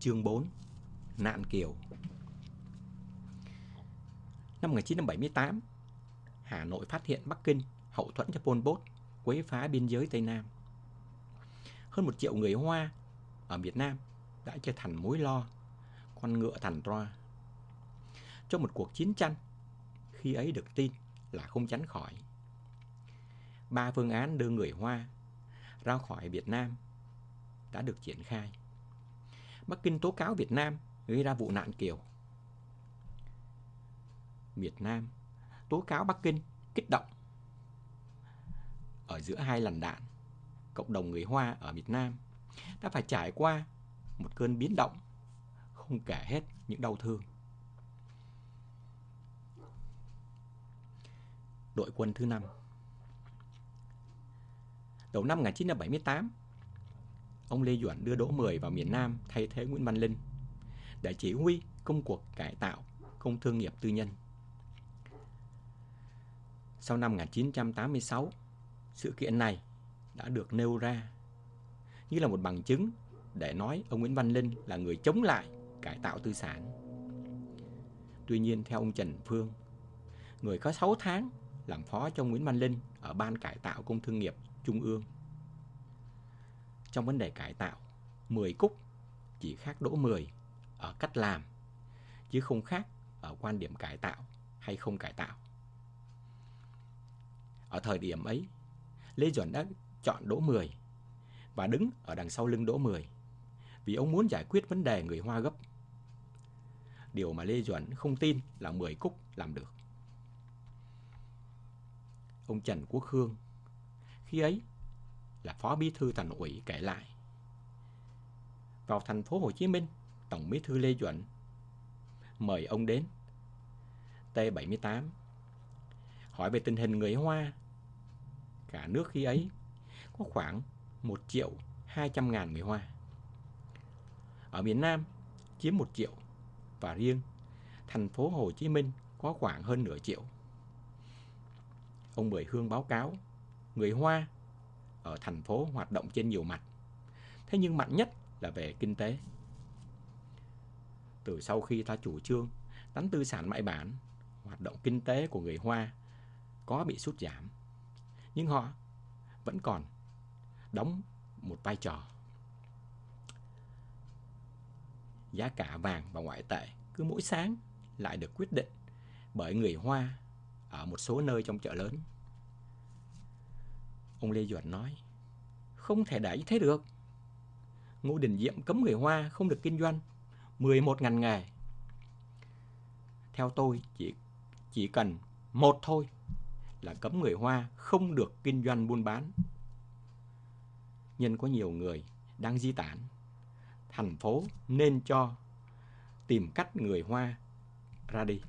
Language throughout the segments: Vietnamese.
Chương 4: Nạn Kiều. Năm 1978, Hà Nội phát hiện Bắc Kinh hậu thuẫn cho Pol Pot quấy phá biên giới Tây Nam. Hơn 1 triệu người Hoa ở Việt Nam đã trở thành mối lo, con ngựa thành Troa. Trong một cuộc chiến tranh, khi ấy được tin là không tránh khỏi. 3 phương án đưa người Hoa ra khỏi Việt Nam đã được triển khai. Bắc Kinh tố cáo Việt Nam gây ra vụ nạn Kiều. Việt Nam tố cáo Bắc Kinh kích động. Ở giữa hai làn đạn, cộng đồng người Hoa ở Việt Nam đã phải trải qua một cơn biến động không kể hết những đau thương. Đội quân thứ 5. Đầu năm 1978, ông Lê Duẩn đưa Đỗ Mười vào miền Nam thay thế Nguyễn Văn Linh để chỉ huy công cuộc cải tạo công thương nghiệp tư nhân. Sau năm 1986, sự kiện này đã được nêu ra như là một bằng chứng để nói ông Nguyễn Văn Linh là người chống lại cải tạo tư sản. Tuy nhiên, theo ông Trần Phương, người có 6 tháng làm phó cho Nguyễn Văn Linh ở Ban Cải tạo Công Thương nghiệp Trung ương, trong vấn đề cải tạo, Mười Cúc chỉ khác Đỗ Mười ở cách làm, chứ không khác ở quan điểm cải tạo hay không cải tạo. Ở thời điểm ấy, Lê Duẩn đã chọn Đỗ Mười và đứng ở đằng sau lưng Đỗ Mười vì ông muốn giải quyết vấn đề người Hoa gấp. Điều mà Lê Duẩn không tin là Mười Cúc làm được. Ông Trần Quốc Khương, khi ấy là phó bí thư Thành ủy, kể lại: vào thành phố Hồ Chí Minh, Tổng bí thư Lê Duẩn mời ông đến T78 hỏi về tình hình người Hoa. Cả nước khi ấy có khoảng 1.200.000 người Hoa. Ở miền Nam chiếm 1 triệu và riêng thành phố Hồ Chí Minh có khoảng hơn nửa triệu. Ông Mười Hương báo cáo người Hoa ở thành phố hoạt động trên nhiều mặt, thế nhưng mạnh nhất là về kinh tế. Từ sau khi ta chủ trương đánh tư sản mại bản, hoạt động kinh tế của người Hoa có bị sút giảm, nhưng họ vẫn còn đóng một vai trò. Giá cả vàng và ngoại tệ cứ mỗi sáng lại được quyết định bởi người Hoa ở một số nơi trong chợ lớn. Ông Lê Duẩn nói: không thể để như thế được. Ngô Đình Diệm cấm người Hoa không được kinh doanh 11 ngành nghề. Theo tôi chỉ cần một thôi là cấm người Hoa không được kinh doanh buôn bán. Nhân có nhiều người đang di tản, thành phố nên cho tìm cách người Hoa ra đi.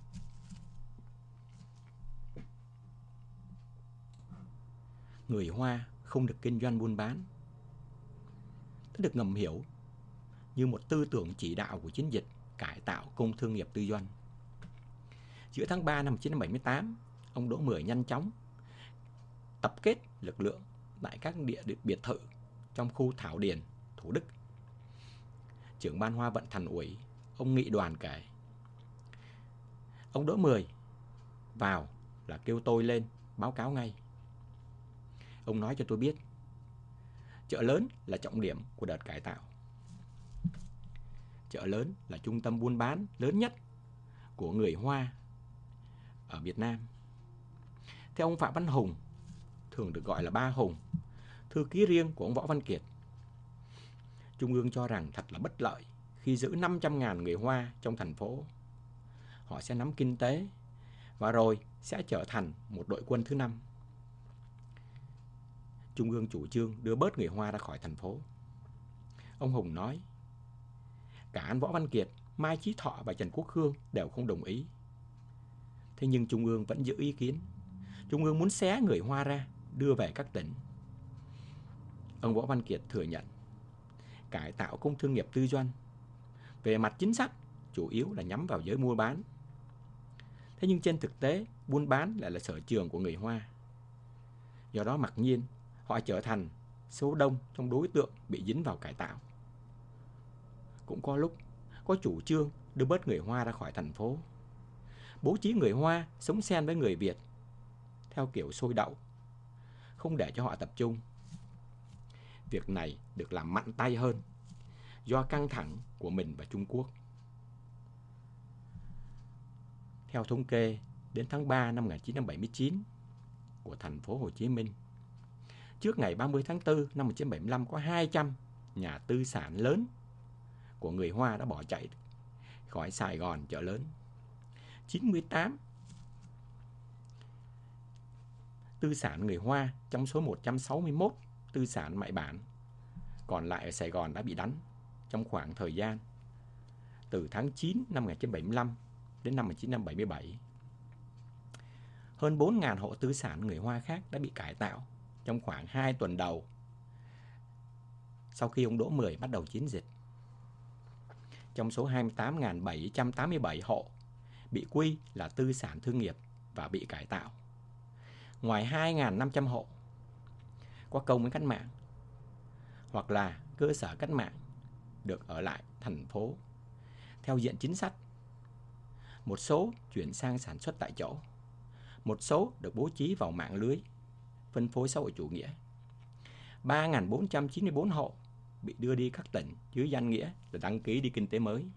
Người Hoa không được kinh doanh buôn bán đã được ngầm hiểu như một tư tưởng chỉ đạo của chiến dịch cải tạo công thương nghiệp tư doanh. Giữa tháng 3 năm 1978, ông Đỗ Mười nhanh chóng tập kết lực lượng tại các biệt thự trong khu Thảo Điền, Thủ Đức. Trưởng ban Hoa vận Thành ủy, ông Nghị Đoàn, kể: ông Đỗ Mười vào là kêu tôi lên báo cáo ngay. Ông nói cho tôi biết chợ lớn là trọng điểm của đợt cải tạo. Chợ lớn là trung tâm buôn bán lớn nhất của người Hoa ở Việt Nam. Theo ông Phạm Văn Hùng, thường được gọi là Ba Hùng, thư ký riêng của ông Võ Văn Kiệt, Trung ương cho rằng thật là bất lợi khi giữ 500.000 người Hoa trong thành phố. Họ sẽ nắm kinh tế và rồi sẽ trở thành một đội quân thứ 5. Trung ương chủ trương đưa bớt người Hoa ra khỏi thành phố. Ông Hùng nói: cả anh Võ Văn Kiệt, Mai Chí Thọ và Trần Quốc Khương đều không đồng ý. Thế nhưng Trung ương vẫn giữ ý kiến. Trung ương muốn xé người Hoa ra, đưa về các tỉnh. Ông Võ Văn Kiệt thừa nhận cải tạo công thương nghiệp tư doanh về mặt chính sách chủ yếu là nhắm vào giới mua bán. Thế nhưng trên thực tế, buôn bán lại là sở trường của người Hoa. Do đó mặc nhiên họ trở thành số đông trong đối tượng bị dính vào cải tạo. Cũng có lúc có chủ trương đưa bớt người Hoa ra khỏi thành phố, bố trí người Hoa sống xen với người Việt theo kiểu sôi đậu, không để cho họ tập trung. Việc này được làm mạnh tay hơn do căng thẳng của mình và Trung Quốc. Theo thống kê, đến tháng 3 năm 1979 của thành phố Hồ Chí Minh, trước ngày 30 tháng 4 năm 1975 có 200 nhà tư sản lớn của người Hoa đã bỏ chạy khỏi Sài Gòn chợ lớn. 98 tư sản người Hoa trong số 161 tư sản mại bản còn lại ở Sài Gòn đã bị đánh trong khoảng thời gian từ tháng 9 năm 1975 đến năm 1977. Hơn 4.000 hộ tư sản người Hoa khác đã bị cải tạo trong khoảng 2 tuần đầu sau khi ông Đỗ Mười bắt đầu chiến dịch. Trong số 28.787 hộ bị quy là tư sản thương nghiệp và bị cải tạo, ngoài 2.500 hộ có công với cách mạng hoặc là cơ sở cách mạng được ở lại thành phố theo diện chính sách. Một số chuyển sang sản xuất tại chỗ, một số được bố trí vào mạng lưới phân phối xã hội chủ nghĩa. 3.494 hộ bị đưa đi các tỉnh dưới danh nghĩa để đăng ký đi kinh tế mới.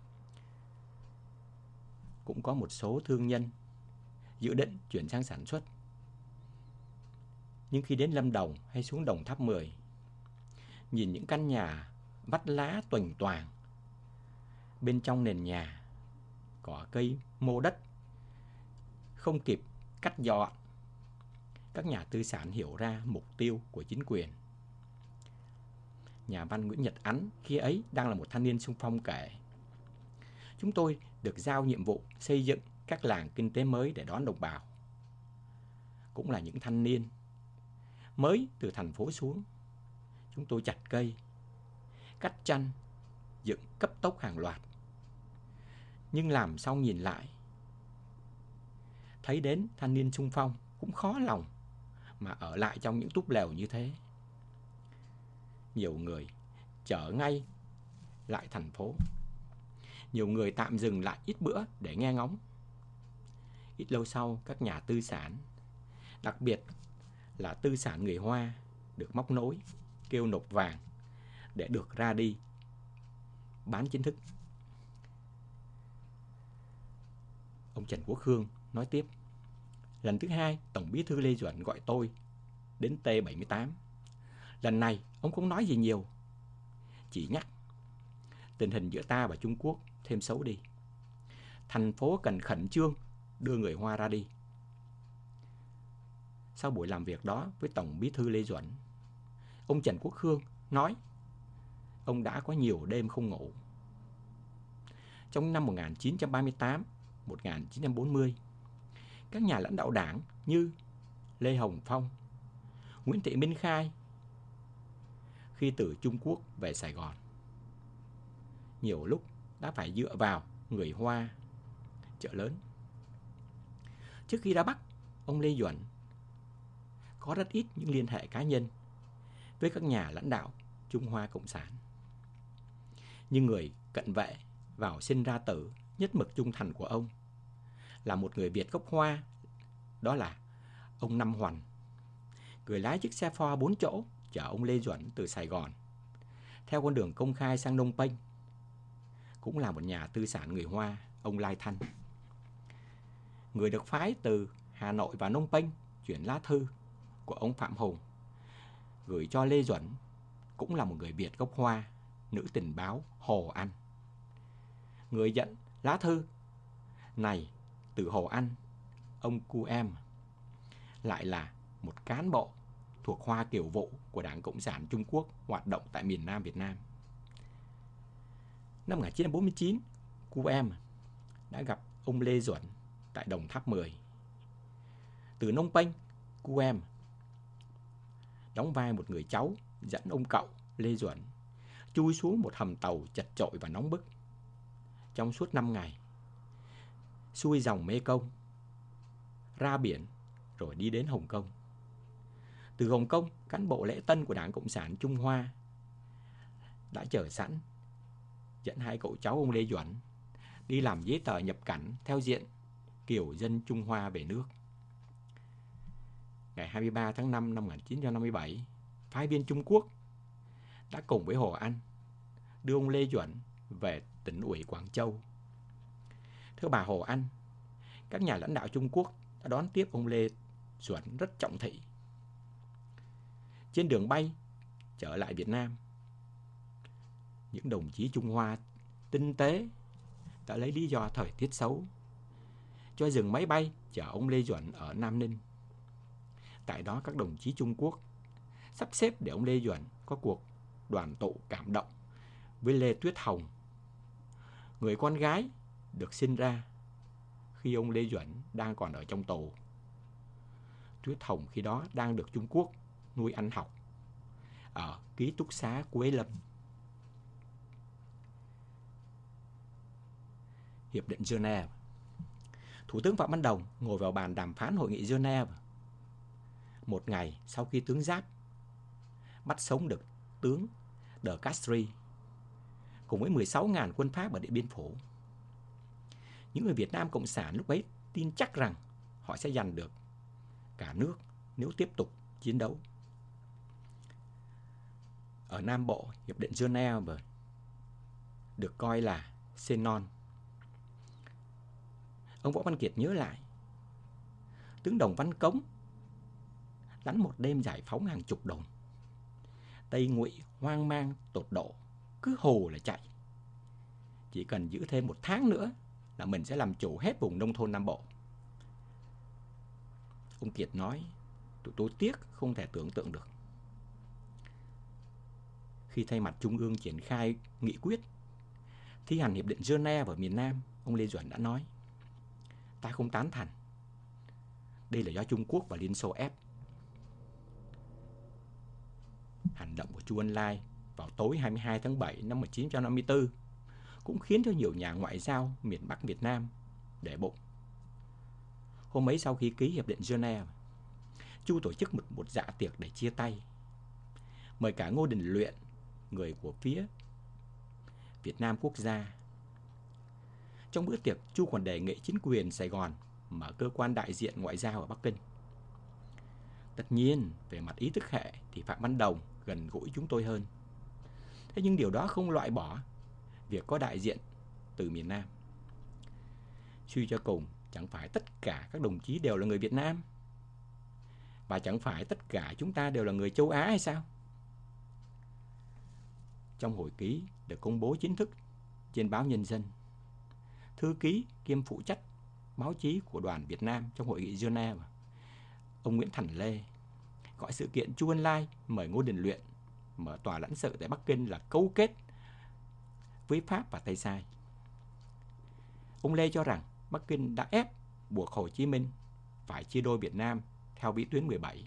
Cũng có một số thương nhân dự định chuyển sang sản xuất, nhưng khi đến Lâm Đồng hay xuống Đồng Tháp 10, nhìn những căn nhà vắt lá toành toàng, bên trong nền nhà cỏ cây mô đất không kịp cắt dọn, các nhà tư sản hiểu ra mục tiêu của chính quyền. Nhà văn Nguyễn Nhật Ánh khi ấy đang là một thanh niên xung phong kể: chúng tôi được giao nhiệm vụ xây dựng các làng kinh tế mới để đón đồng bào. Cũng là những thanh niên mới từ thành phố xuống, chúng tôi chặt cây, cắt chanh, dựng cấp tốc hàng loạt. Nhưng làm xong nhìn lại, thấy đến thanh niên xung phong cũng khó lòng mà ở lại trong những túp lều như thế. Nhiều người trở ngay lại thành phố, nhiều người tạm dừng lại ít bữa để nghe ngóng. Ít lâu sau, các nhà tư sản, đặc biệt là tư sản người Hoa, được móc nối, kêu nộp vàng để được ra đi bán chính thức. Ông Trần Quốc Khương nói tiếp: lần thứ hai, Tổng Bí thư Lê Duẩn gọi tôi đến T78. Lần này, ông không nói gì nhiều, chỉ nhắc tình hình giữa ta và Trung Quốc thêm xấu đi. Thành phố cần khẩn trương đưa người Hoa ra đi. Sau buổi làm việc đó với Tổng Bí thư Lê Duẩn, ông Trần Quốc Khương nói ông đã có nhiều đêm không ngủ. Trong năm 1938, 1940, các nhà lãnh đạo đảng như Lê Hồng Phong, Nguyễn Thị Minh Khai khi từ Trung Quốc về Sài Gòn, nhiều lúc đã phải dựa vào người Hoa chợ lớn. Trước khi ra Bắc, ông Lê Duẩn có rất ít những liên hệ cá nhân với các nhà lãnh đạo Trung Hoa Cộng sản. Nhưng người cận vệ vào sinh ra tử nhất mực trung thành của ông là một người Việt gốc Hoa, đó là ông Năm Hoành, người lái chiếc xe Ford 4 chỗ chở ông Lê Duẩn từ Sài Gòn theo con đường công khai sang Phnom Penh. Cũng là một nhà tư sản người Hoa, ông Lai Thanh, người được phái từ Hà Nội và Phnom Penh chuyển lá thư của ông Phạm Hùng gửi cho Lê Duẩn, cũng là một người Việt gốc Hoa, nữ tình báo Hồ Anh. Người nhận lá thư này từ Hồ Anh, ông Cu Em, lại là một cán bộ thuộc Hoa Kiều Vụ của Đảng Cộng sản Trung Quốc hoạt động tại miền Nam Việt Nam. Năm 1949, Cu Em đã gặp ông Lê Duẩn tại Đồng Tháp 10. Từ Phnom Penh, Cu Em đóng vai một người cháu dẫn ông cậu Lê Duẩn chui xuống một hầm tàu chật chội và nóng bức trong suốt 5 ngày, xuôi dòng Mê Công, ra biển rồi đi đến Hồng Kông. Từ Hồng Kông, cán bộ lễ tân của Đảng Cộng sản Trung Hoa đã chờ sẵn dẫn hai cậu cháu ông Lê Duẩn đi làm giấy tờ nhập cảnh theo diện kiều dân Trung Hoa về nước. Ngày 23 tháng 5 năm 1957, phái viên Trung Quốc đã cùng với Hồ Anh đưa ông Lê Duẩn về tỉnh ủy Quảng Châu. Thưa bà Hồ Anh, các nhà lãnh đạo Trung Quốc đã đón tiếp ông Lê Duẩn rất trọng thị. Trên đường bay trở lại Việt Nam, những đồng chí Trung Hoa tinh tế đã lấy lý do thời tiết xấu cho dừng máy bay chở ông Lê Duẩn ở Nam Ninh. Tại đó các đồng chí Trung Quốc sắp xếp để ông Lê Duẩn có cuộc đoàn tụ cảm động với Lê Tuyết Hồng, người con gái được sinh ra khi ông Lê Duẩn đang còn ở trong tù. Tuyết Hồng khi đó đang được Trung Quốc nuôi ăn học ở ký túc xá Quế Lâm. Hiệp định Geneva. Thủ tướng Phạm Văn Đồng ngồi vào bàn đàm phán hội nghị Geneva. Một ngày sau khi tướng Giáp bắt sống được tướng De Castries cùng với 16.000 quân Pháp ở Điện Biên Phủ. Những người Việt Nam Cộng sản lúc ấy tin chắc rằng họ sẽ giành được cả nước nếu tiếp tục chiến đấu. Ở Nam Bộ, Hiệp định Geneva được coi là sen non. Ông Võ Văn Kiệt nhớ lại, tướng Đồng Văn Cống đánh một đêm giải phóng hàng chục đồn. Tây Ngụy hoang mang tột độ, cứ hồ là chạy. Chỉ cần giữ thêm 1 tháng nữa là mình sẽ làm chủ hết vùng nông thôn Nam Bộ. Ông Kiệt nói, tụi tôi tiếc không thể tưởng tượng được. Khi thay mặt Trung ương triển khai nghị quyết thi hành Hiệp định Geneva ở miền Nam, ông Lê Duẩn đã nói, ta không tán thành. Đây là do Trung Quốc và Liên Xô ép. Hành động của Chu Ân Lai vào tối 22 tháng 7 năm 1954 cũng khiến cho nhiều nhà ngoại giao miền Bắc Việt Nam để bụng. Hôm ấy sau khi ký Hiệp định Geneva, Chu tổ chức một dạ tiệc để chia tay. Mời cả Ngô Đình Luyện, người của phía Việt Nam Quốc gia. Trong bữa tiệc, Chu còn đề nghị chính quyền Sài Gòn mở cơ quan đại diện ngoại giao ở Bắc Kinh. Tất nhiên, về mặt ý thức hệ thì Phạm Văn Đồng gần gũi chúng tôi hơn. Thế nhưng điều đó không loại bỏ việc có đại diện từ miền Nam. Suy cho cùng, chẳng phải tất cả các đồng chí đều là người Việt Nam? Và chẳng phải tất cả chúng ta đều là người châu Á hay sao? Trong hồi ký được công bố chính thức trên báo Nhân dân, thư ký kiêm phụ trách báo chí của đoàn Việt Nam trong hội nghị Geneva, ông Nguyễn Thành Lê, gọi sự kiện Chu Ân Lai mời Ngô Đình Luyện mở tòa lãnh sự tại Bắc Kinh là câu kết với Pháp và Tây Sai. Ông Lê cho rằng Bắc Kinh đã ép buộc Hồ Chí Minh phải chia đôi Việt Nam theo vĩ tuyến 17.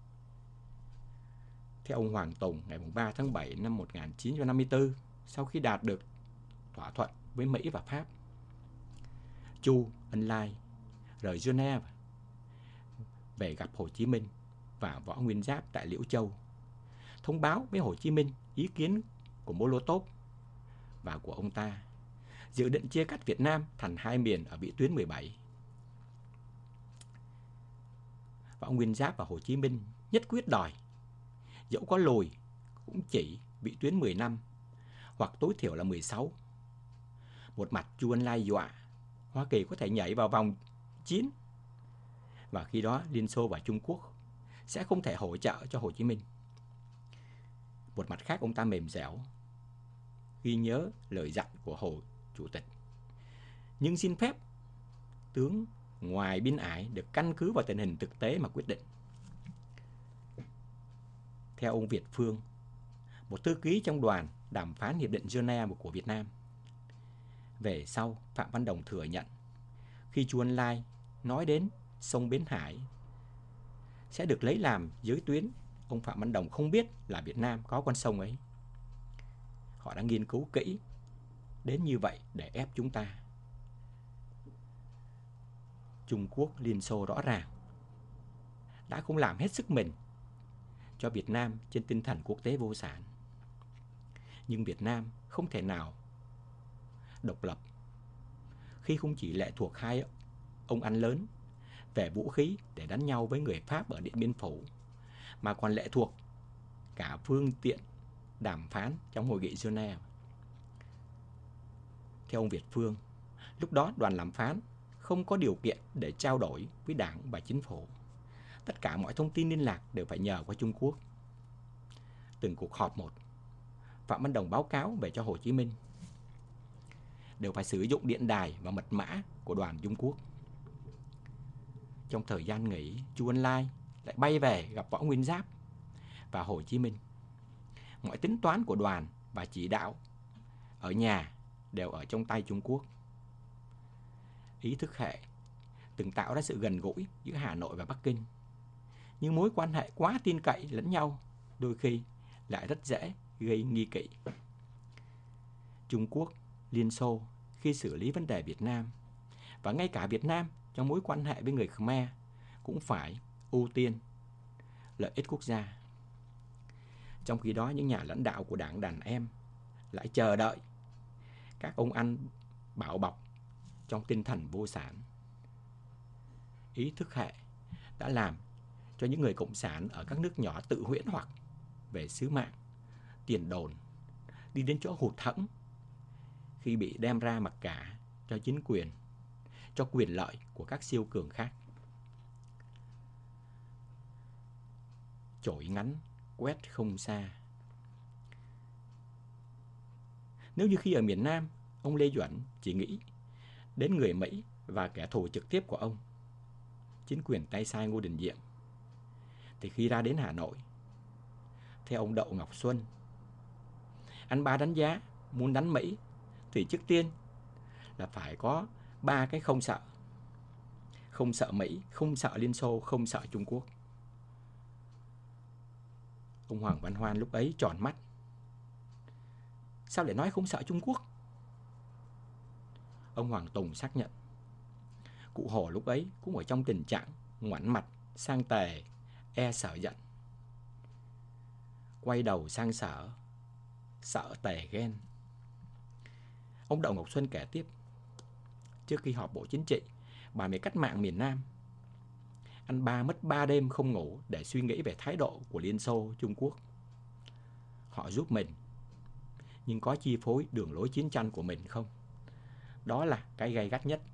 Theo ông Hoàng Tùng, ngày 3 tháng 7 năm 1954, sau khi đạt được thỏa thuận với Mỹ và Pháp, Chu Ân Lai rời Geneva về gặp Hồ Chí Minh và Võ Nguyên Giáp tại Liễu Châu, thông báo với Hồ Chí Minh ý kiến của Molotov và của ông ta, dự định chia cắt Việt Nam thành 2 miền ở vĩ tuyến 17. Võ Nguyên Giáp và Hồ Chí Minh nhất quyết đòi, dẫu có lùi cũng chỉ vĩ tuyến 10 năm, hoặc tối thiểu là 16. Một mặt Chu Ân Lai dọa Hoa Kỳ có thể nhảy vào vòng 9, và khi đó Liên Xô và Trung Quốc sẽ không thể hỗ trợ cho Hồ Chí Minh. Một mặt khác, ông ta mềm dẻo, ghi nhớ lời dặn của Hồ Chủ tịch, nhưng xin phép tướng ngoài biên ải được căn cứ vào tình hình thực tế mà quyết định. Theo ông Việt Phương, một thư ký trong đoàn đàm phán Hiệp định Geneva của Việt Nam, về sau Phạm Văn Đồng thừa nhận khi Chu Ân Lai nói đến sông Bến Hải sẽ được lấy làm giới tuyến, ông Phạm Văn Đồng không biết là Việt Nam có con sông ấy. Họ đã nghiên cứu kỹ đến như vậy để ép chúng ta. Trung Quốc, Liên Xô rõ ràng đã không làm hết sức mình cho Việt Nam trên tinh thần quốc tế vô sản. Nhưng Việt Nam không thể nào độc lập, khi không chỉ lệ thuộc hai ông anh lớn về vũ khí để đánh nhau với người Pháp ở Điện Biên Phủ, mà còn lệ thuộc cả phương tiện đàm phán trong hội nghị Geneva. Theo ông Việt Phương, lúc đó đoàn đàm phán không có điều kiện để trao đổi với Đảng và Chính phủ. Tất cả mọi thông tin liên lạc đều phải nhờ qua Trung Quốc. Từng cuộc họp một, Phạm Văn Đồng báo cáo về cho Hồ Chí Minh đều phải sử dụng điện đài và mật mã của đoàn Trung Quốc. Trong thời gian nghỉ, Chu Ân Lai lại bay về gặp Võ Nguyên Giáp và Hồ Chí Minh. Mọi tính toán của đoàn và chỉ đạo ở nhà đều ở trong tay Trung Quốc. Ý thức hệ từng tạo ra sự gần gũi giữa Hà Nội và Bắc Kinh, nhưng mối quan hệ quá tin cậy lẫn nhau đôi khi lại rất dễ gây nghi kỵ. Trung Quốc, Liên Xô khi xử lý vấn đề Việt Nam, và ngay cả Việt Nam trong mối quan hệ với người Khmer, cũng phải ưu tiên lợi ích quốc gia. Trong khi đó, những nhà lãnh đạo của đảng đàn em lại chờ đợi các ông anh bảo bọc trong tinh thần vô sản. Ý thức hệ đã làm cho những người cộng sản ở các nước nhỏ tự huyễn hoặc về sứ mạng, tiền đồn, đi đến chỗ hụt hẫng khi bị đem ra mặc cả cho chính quyền, cho quyền lợi của các siêu cường khác. Chổi ngắn quét không xa. Nếu như khi ở miền Nam, ông Lê Duẩn chỉ nghĩ đến người Mỹ và kẻ thù trực tiếp của ông, chính quyền tay sai Ngô Đình Diệm, thì khi ra đến Hà Nội, theo ông Đậu Ngọc Xuân, anh ba đánh giá muốn đánh Mỹ thì trước tiên là phải có 3 cái không sợ. Không sợ Mỹ, không sợ Liên Xô, không sợ Trung Quốc. Ông Hoàng Văn Hoan lúc ấy tròn mắt. Sao lại nói không sợ Trung Quốc? Ông Hoàng Tùng xác nhận. Cụ Hồ lúc ấy cũng ở trong tình trạng ngoảnh mặt sang Tề, e Sở giận. Quay đầu sang Sở, sợ Tề ghen. Ông Đậu Ngọc Xuân kể tiếp. Trước khi họp Bộ Chính trị bàn về cách mạng miền Nam, anh ba mất 3 đêm không ngủ để suy nghĩ về thái độ của Liên Xô, Trung Quốc. Họ giúp mình, nhưng có chi phối đường lối chiến tranh của mình không? Đó là cái gay gắt nhất.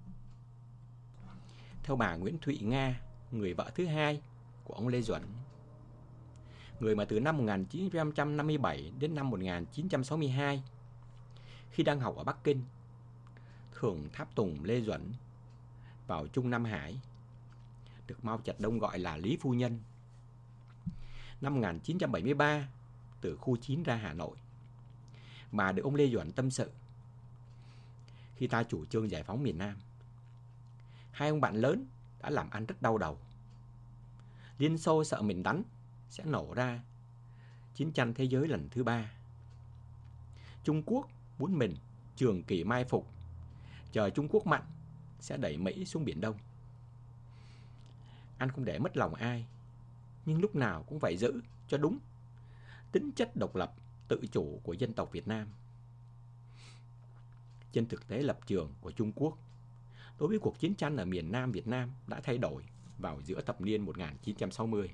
Theo bà Nguyễn Thụy Nga, người vợ thứ hai của ông Lê Duẩn, người mà từ năm 1957 đến năm 1962, khi đang học ở Bắc Kinh, thường tháp tùng Lê Duẩn vào Trung Nam Hải, được Mao Trạch Đông gọi là Lý Phu Nhân. Năm 1973, từ khu 9 ra Hà Nội, bà được ông Lê Duẩn tâm sự. Khi ta chủ trương giải phóng miền Nam, hai ông bạn lớn đã làm ăn rất đau đầu. Liên Xô sợ mình đánh sẽ nổ ra chiến tranh thế giới lần thứ 3. Trung Quốc muốn mình trường kỳ mai phục, chờ Trung Quốc mạnh sẽ đẩy Mỹ xuống Biển Đông. Anh không để mất lòng ai, nhưng lúc nào cũng phải giữ cho đúng tính chất độc lập, tự chủ của dân tộc Việt Nam. Trên thực tế, lập trường của Trung Quốc đối với cuộc chiến tranh ở miền Nam Việt Nam đã thay đổi vào giữa thập niên 1960.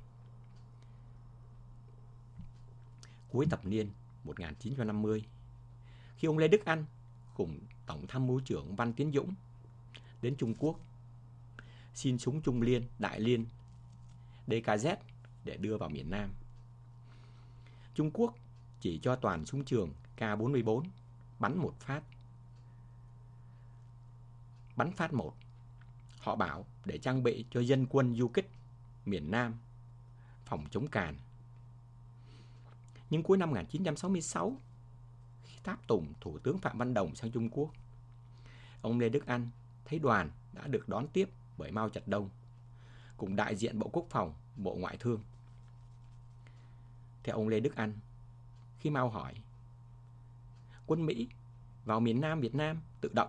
Cuối thập niên 1950, khi ông Lê Đức Anh cùng Tổng tham mưu trưởng Văn Tiến Dũng đến Trung Quốc xin súng Trung Liên, Đại Liên, DKZ để đưa vào miền Nam, Trung Quốc chỉ cho toàn súng trường K44 bắn một phát. Bắn phát 1, họ bảo để trang bị cho dân quân du kích miền Nam phòng chống càn. Nhưng cuối năm 1966, khi tháp tùng Thủ tướng Phạm Văn Đồng sang Trung Quốc, ông Lê Đức Anh thấy đoàn đã được đón tiếp bởi Mao Trạch Đông, cùng đại diện Bộ Quốc phòng, Bộ Ngoại thương. Theo ông Lê Đức Anh, khi Mao hỏi quân Mỹ vào miền Nam Việt Nam tự động,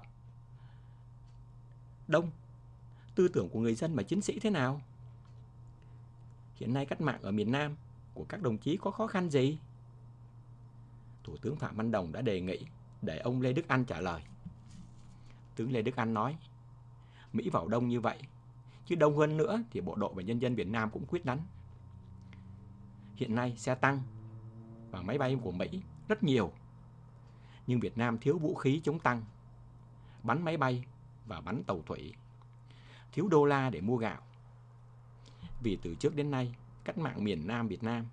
Đông, tư tưởng của người dân và chiến sĩ thế nào? Hiện nay cách mạng ở miền Nam của các đồng chí có khó khăn gì? Thủ tướng Phạm Văn Đồng đã đề nghị để ông Lê Đức Anh trả lời. Tướng Lê Đức Anh nói, Mỹ vào đông như vậy, chứ đông hơn nữa thì bộ đội và nhân dân Việt Nam cũng quyết đánh. Hiện nay xe tăng và máy bay của Mỹ rất nhiều, nhưng Việt Nam thiếu vũ khí chống tăng, bắn máy bay và bắn tàu thủy, thiếu đô la để mua gạo. Vì từ trước đến nay, cách mạng miền Nam Việt Nam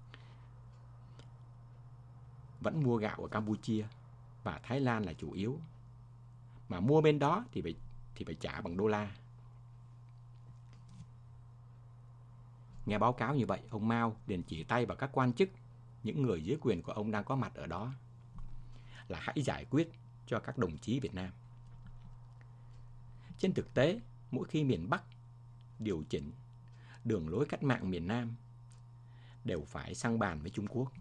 vẫn mua gạo ở Campuchia và Thái Lan là chủ yếu, mà mua bên đó thì phải trả bằng đô la. Nghe báo cáo như vậy, ông Mao liền chỉ tay vào các quan chức, những người dưới quyền của ông đang có mặt ở đó, là hãy giải quyết cho các đồng chí Việt Nam. Trên thực tế, mỗi khi miền Bắc điều chỉnh đường lối cách mạng miền Nam đều phải sang bàn với Trung Quốc.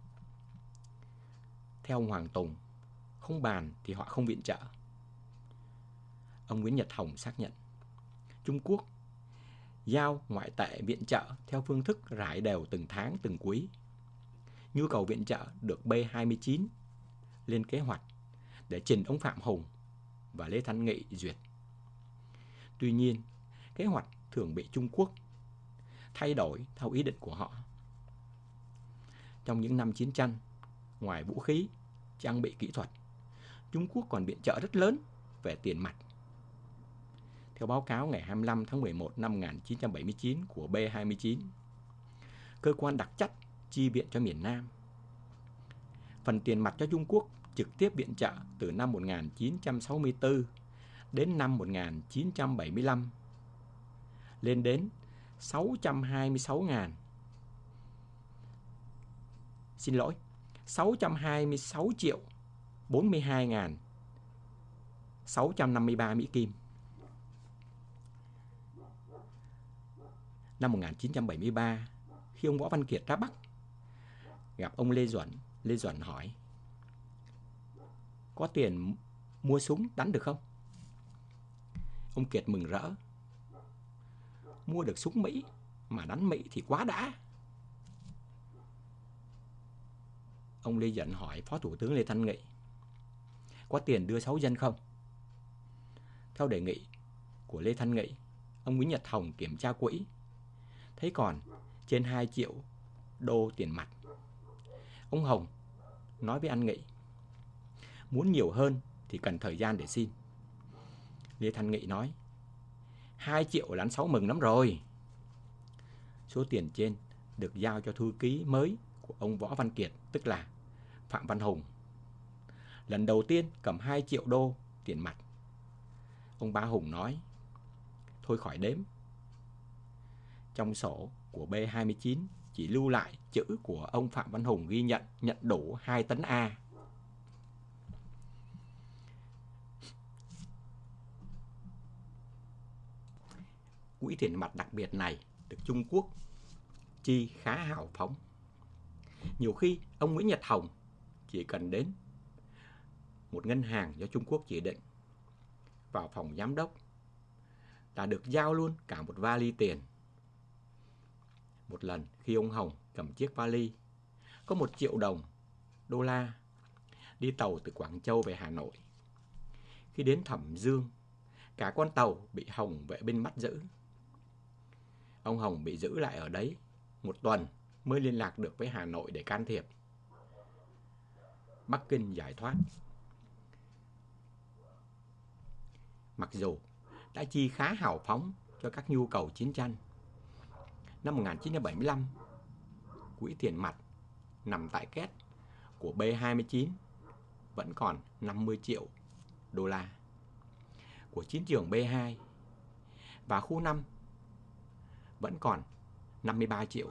Theo ông Hoàng Tùng, không bàn thì họ không viện trợ. Ông Nguyễn Nhật Hồng xác nhận Trung Quốc giao ngoại tệ viện trợ theo phương thức rải đều từng tháng từng quý. Nhu cầu viện trợ được B29 lên kế hoạch để trình ông Phạm Hùng và Lê Thanh Nghị duyệt. Tuy nhiên, kế hoạch thường bị Trung Quốc thay đổi theo ý định của họ. Trong những năm chiến tranh, ngoài vũ khí, trang bị kỹ thuật, Trung Quốc còn viện trợ rất lớn về tiền mặt. Theo báo cáo ngày 25 tháng 11 năm 1979 của B29, cơ quan đặc trách chi viện cho miền Nam, phần tiền mặt cho Trung Quốc trực tiếp viện trợ từ năm 1964 đến năm 1975 lên đến 626 triệu 42.653 Mỹ Kim. Năm 1973, khi ông Võ Văn Kiệt ra Bắc, gặp ông Lê Duẩn hỏi, có tiền mua súng đánh được không? Ông Kiệt mừng rỡ, mua được súng Mỹ mà đánh Mỹ thì quá đã. Ông Lê Duẩn hỏi Phó Thủ tướng Lê Thanh Nghị, có tiền đưa 6 dân không? Theo đề nghị của Lê Thanh Nghị, ông Nguyễn Nhật Hồng kiểm tra quỹ, thấy còn trên 2 triệu đô tiền mặt. Ông Hồng nói với An Nghị, muốn nhiều hơn thì cần thời gian để xin. Lê Thanh Nghị nói, 2 triệu là anh Sáu mừng lắm rồi. Số tiền trên được giao cho thư ký mới của ông Võ Văn Kiệt, tức là Phạm Văn Hùng. Lần đầu tiên cầm 2 triệu đô tiền mặt. Ông Ba Hùng nói, thôi khỏi đếm. Trong sổ của B29 chỉ lưu lại chữ của ông Phạm Văn Hùng ghi nhận đủ 2 tấn A. Quỹ tiền mặt đặc biệt này được Trung Quốc chi khá hào phóng. Nhiều khi ông Nguyễn Nhật Hồng chỉ cần đến một ngân hàng do Trung Quốc chỉ định, vào phòng giám đốc là được giao luôn cả một vali tiền. Một lần khi ông Hồng cầm chiếc vali có 1 triệu đồng đô la đi tàu từ Quảng Châu về Hà Nội. Khi đến Thẩm Dương, cả con tàu bị Hồng vệ binh bắt giữ. Ông Hồng bị giữ lại ở đấy 1 tuần mới liên lạc được với Hà Nội để can thiệp. Bắc Kinh giải thoát. Mặc dù đã chi khá hào phóng cho các nhu cầu chiến tranh, năm 1975, quỹ tiền mặt nằm tại két của B29 vẫn còn 50 triệu đô la, của chiến trường B2 và khu 5 vẫn còn 53 triệu.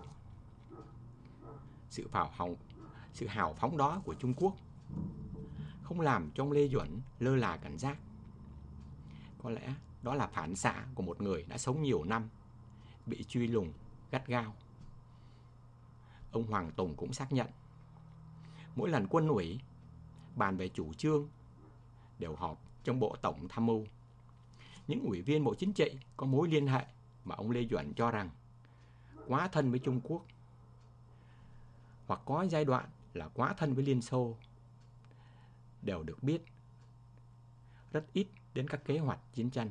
Sự hào phóng đó của Trung Quốc không làm cho ông Lê Duẩn lơ là cảnh giác. Có lẽ đó là phản xạ của một người đã sống nhiều năm, bị truy lùng gắt gao. Ông Hoàng Tùng cũng xác nhận, mỗi lần quân ủy bàn về chủ trương đều họp trong Bộ Tổng Tham mưu. Những ủy viên Bộ Chính trị có mối liên hệ mà ông Lê Duẩn cho rằng quá thân với Trung Quốc, hoặc có giai đoạn là quá thân với Liên Xô, đều được biết rất ít đến các kế hoạch chiến tranh.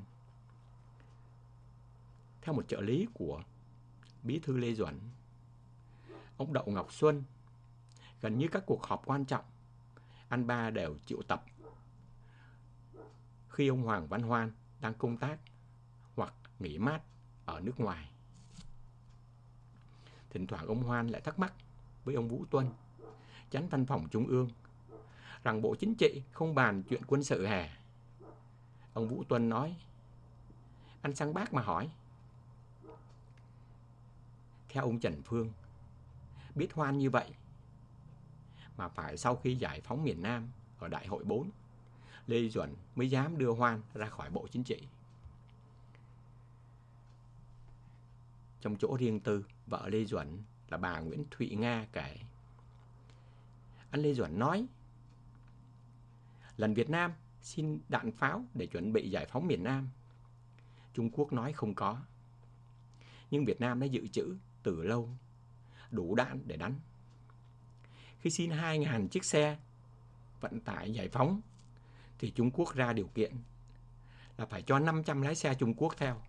Theo một trợ lý của Bí thư Lê Duẩn, ông Đậu Ngọc Xuân, gần như các cuộc họp quan trọng, anh ba đều triệu tập khi ông Hoàng Văn Hoan đang công tác hoặc nghỉ mát ở nước ngoài. Thỉnh thoảng ông Hoan lại thắc mắc với ông Vũ Tuân, chánh văn phòng Trung ương, rằng Bộ Chính trị không bàn chuyện quân sự hè. Ông Vũ Tuân nói, anh sang Bác mà hỏi. Theo ông Trần Phương, biết Hoan như vậy mà phải sau khi giải phóng miền Nam ở Đại hội 4, Lê Duẩn mới dám đưa Hoan ra khỏi Bộ Chính trị. Trong chỗ riêng tư, vợ Lê Duẩn là bà Nguyễn Thụy Nga kể, anh Lê Duẩn nói, lần Việt Nam xin đạn pháo để chuẩn bị giải phóng miền Nam, Trung Quốc nói không có. Nhưng Việt Nam đã dự trữ từ lâu, đủ đạn để đánh. Khi xin 2.000 chiếc xe vận tải giải phóng, thì Trung Quốc ra điều kiện là phải cho 500 lái xe Trung Quốc theo.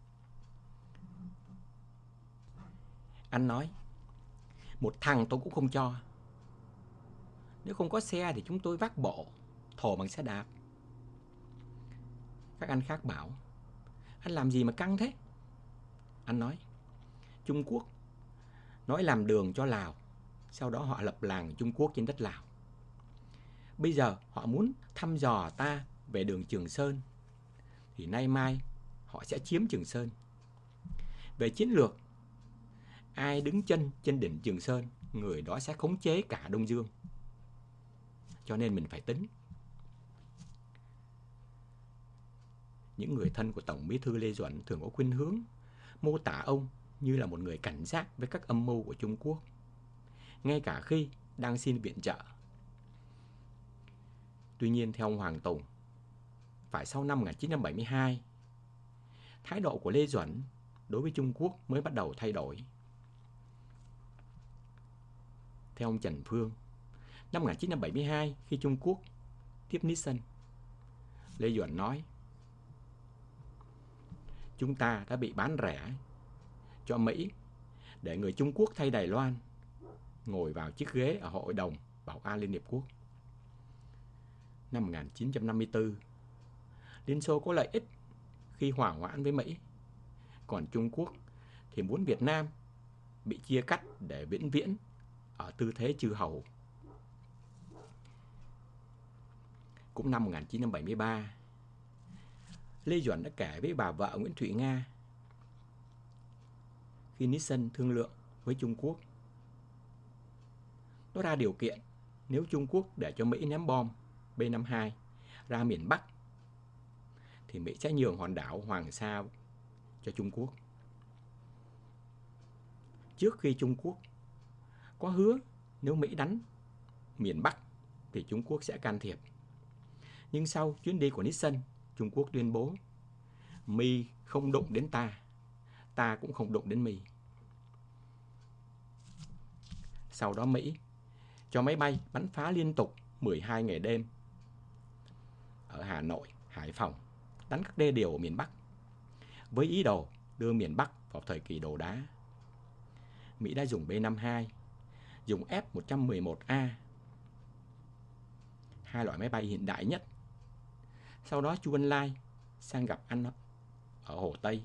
Anh nói, một thằng tôi cũng không cho. Nếu không có xe thì chúng tôi vác bộ, thồ bằng xe đạp. Các anh khác bảo, anh làm gì mà căng thế? Anh nói, Trung Quốc nói làm đường cho Lào, sau đó họ lập làng Trung Quốc trên đất Lào. Bây giờ họ muốn thăm dò ta về đường Trường Sơn, thì nay mai họ sẽ chiếm Trường Sơn. Về chiến lược, ai đứng chân trên đỉnh Trường Sơn, người đó sẽ khống chế cả Đông Dương. Cho nên mình phải tính. Những người thân của Tổng Bí thư Lê Duẩn thường có khuynh hướng mô tả ông như là một người cảnh giác với các âm mưu của Trung Quốc, ngay cả khi đang xin viện trợ. Tuy nhiên, theo ông Hoàng Tùng, phải sau năm 1972, thái độ của Lê Duẩn đối với Trung Quốc mới bắt đầu thay đổi. Theo ông Trần Phương, năm 1972 khi Trung Quốc tiếp Nixon, Lê Duẩn nói, chúng ta đã bị bán rẻ cho Mỹ để người Trung Quốc thay Đài Loan ngồi vào chiếc ghế ở Hội đồng Bảo an Liên Hiệp Quốc. Năm 1954, Liên Xô có lợi ích khi hòa hoãn với Mỹ, còn Trung Quốc thì muốn Việt Nam bị chia cắt để vĩnh viễn ở tư thế chư hầu. Cũng năm 1973, Lê Duẩn đã kể với bà vợ Nguyễn Thụy Nga, khi Nixon thương lượng với Trung Quốc, nó ra điều kiện nếu Trung Quốc để cho Mỹ ném bom B-52 ra miền Bắc, thì Mỹ sẽ nhường hòn đảo Hoàng Sa cho Trung Quốc. Trước khi Trung Quốc có hứa nếu Mỹ đánh miền Bắc thì Trung Quốc sẽ can thiệp. Nhưng sau chuyến đi của Nixon, Trung Quốc tuyên bố Mi không đụng đến ta, ta cũng không đụng đến Mi. Sau đó Mỹ cho máy bay bắn phá liên tục 12 ngày đêm ở Hà Nội, Hải Phòng, đánh các đê điều ở miền Bắc, với ý đồ đưa miền Bắc vào thời kỳ đồ đá. Mỹ đã dùng B-52, dùng F-111A, hai loại máy bay hiện đại nhất. Sau đó Chu Ân Lai sang gặp anh ở Hồ Tây.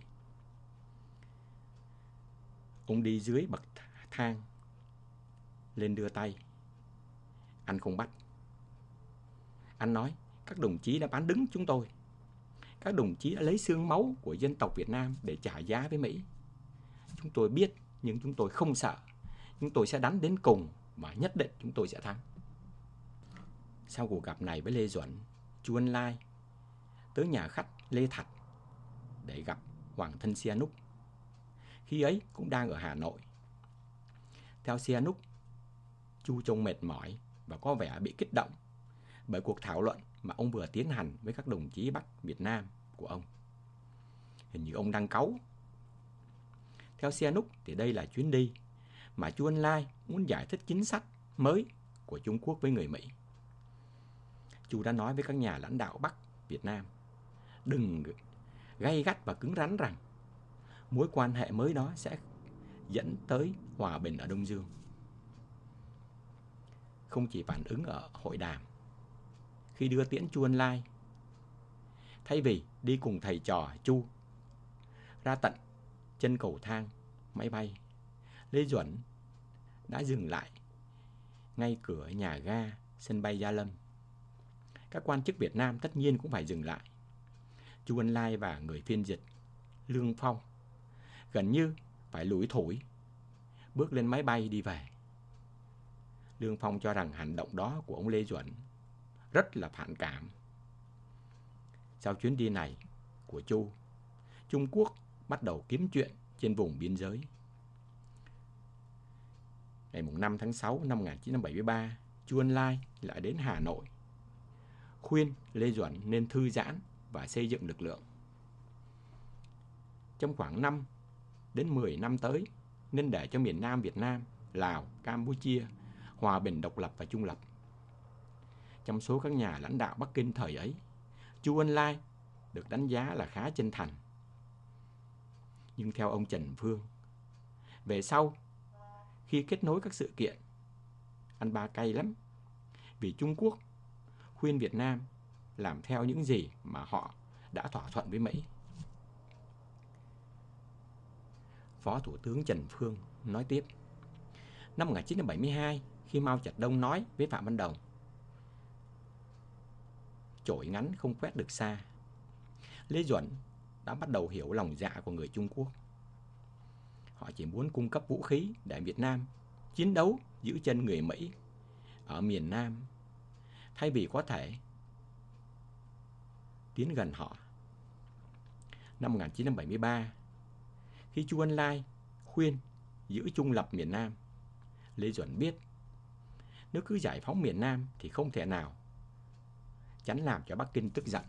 Ông đi dưới bậc thang lên đưa tay. Anh không bắt. Anh nói, các đồng chí đã bán đứng chúng tôi. Các đồng chí đã lấy xương máu của dân tộc Việt Nam để trả giá với Mỹ. Chúng tôi biết, nhưng chúng tôi không sợ. Chúng tôi sẽ đánh đến cùng và nhất định chúng tôi sẽ thắng. Sau cuộc gặp này với Lê Duẩn, Chu Ân Lai tới nhà khách Lê Thạch để gặp Hoàng thân Sihanouk. Khi ấy cũng đang ở Hà Nội. Theo Sihanouk, Chu trông mệt mỏi và có vẻ bị kích động bởi cuộc thảo luận mà ông vừa tiến hành với các đồng chí Bắc Việt Nam của ông. Hình như ông đang cáu. Theo Sihanouk thì đây là chuyến đi mà Chu Ân Lai muốn giải thích chính sách mới của Trung Quốc với người Mỹ. Chu đã nói với các nhà lãnh đạo Bắc Việt Nam đừng gay gắt và cứng rắn rằng mối quan hệ mới đó sẽ dẫn tới hòa bình ở Đông Dương. Không chỉ phản ứng ở hội đàm, khi đưa tiễn Chu Ân Lai, thay vì đi cùng thầy trò Chu ra tận chân cầu thang máy bay, Lê Duẩn đã dừng lại ngay cửa nhà ga sân bay Gia Lâm. Các quan chức Việt Nam tất nhiên cũng phải dừng lại. Chu Ân Lai và người phiên dịch Lương Phong gần như phải lủi thủi bước lên máy bay đi về. Lương Phong cho rằng hành động đó của ông Lê Duẩn rất là phản cảm. Sau chuyến đi này của Chu, Trung Quốc bắt đầu kiếm chuyện trên vùng biên giới. Ngày 5 tháng 6 năm 1973, Chu Ân Lai lại đến Hà Nội khuyên Lê Duẩn nên thư giãn và xây dựng lực lượng. Trong khoảng 5 đến 10 năm tới, nên để cho miền Nam Việt Nam, Lào, Campuchia hòa bình, độc lập và trung lập. Trong số các nhà lãnh đạo Bắc Kinh thời ấy, Chu Ân Lai được đánh giá là khá chân thành. Nhưng theo ông Trần Phương, về sau, khi kết nối các sự kiện, ăn ba cay lắm, vì Trung Quốc khuyên Việt Nam làm theo những gì mà họ đã thỏa thuận với Mỹ. Phó Thủ tướng Trần Phương nói tiếp, năm 1972, khi Mao Trạch Đông nói với Phạm Văn Đồng, chổi ngắn không quét được xa, Lê Duẩn đã bắt đầu hiểu lòng dạ của người Trung Quốc. Họ chỉ muốn cung cấp vũ khí để Việt Nam chiến đấu giữ chân người Mỹ ở miền Nam, thay vì có thể tiến gần họ. Năm 1973, khi Chu Ân Lai khuyên giữ trung lập miền Nam, Lê Duẩn biết nếu cứ giải phóng miền Nam thì không thể nào tránh làm cho Bắc Kinh tức giận.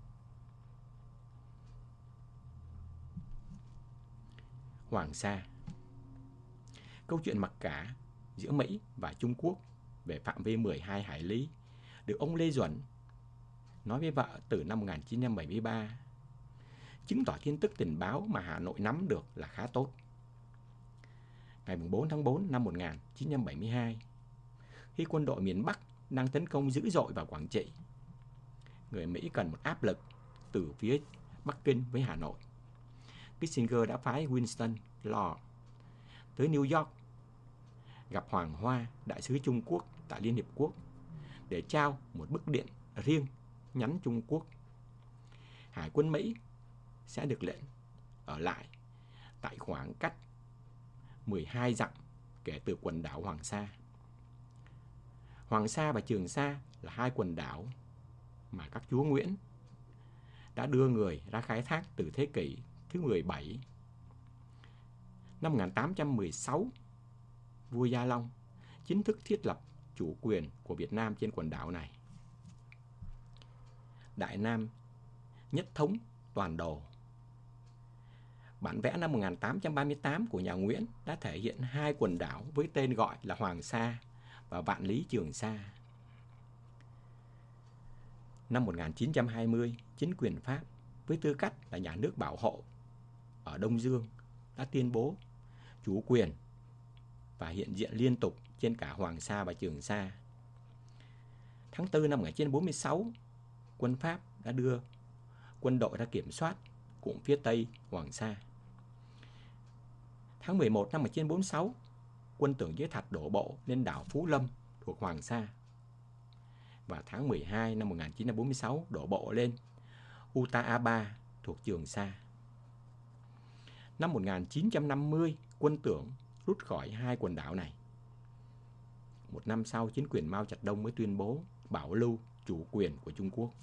Hoàng Sa. Câu chuyện mặc cả giữa Mỹ và Trung Quốc về phạm vi 12 hải lý được ông Lê Duẩn nói với vợ từ năm 1973, chứng tỏ tin tức tình báo mà Hà Nội nắm được là khá tốt. Ngày 4 tháng 4 năm 1972, khi quân đội miền Bắc đang tấn công dữ dội vào Quảng Trị, người Mỹ cần một áp lực từ phía Bắc Kinh với Hà Nội. Kissinger đã phái Winston Law tới New York gặp Hoàng Hoa, đại sứ Trung Quốc tại Liên Hiệp Quốc, để trao một bức điện riêng nhắn Trung Quốc. Hải quân Mỹ sẽ được lệnh ở lại tại khoảng cách 12 dặm kể từ quần đảo Hoàng Sa. Hoàng Sa và Trường Sa là hai quần đảo mà các chúa Nguyễn đã đưa người ra khai thác từ thế kỷ thứ 17. Năm 1816, vua Gia Long chính thức thiết lập chủ quyền của Việt Nam trên quần đảo này. Đại Nam nhất thống toàn đồ. Bản vẽ năm 1838 của nhà Nguyễn đã thể hiện hai quần đảo với tên gọi là Hoàng Sa và Vạn Lý Trường Sa. Năm 1920, chính quyền Pháp với tư cách là nhà nước bảo hộ ở Đông Dương đã tuyên bố chủ quyền và hiện diện liên tục trên cả Hoàng Sa và Trường Sa. Tháng 4 năm 1946, quân Pháp đã đưa quân đội ra kiểm soát cụm phía Tây Hoàng Sa. Tháng 11 năm 1946, quân Tưởng Giới Thạch đổ bộ lên đảo Phú Lâm thuộc Hoàng Sa. Và tháng 12 năm 1946 đổ bộ lên Uta-Aba thuộc Trường Sa. Năm 1950, quân Tưởng rút khỏi hai quần đảo này. Một năm sau, chính quyền Mao Trạch Đông mới tuyên bố bảo lưu chủ quyền của Trung Quốc.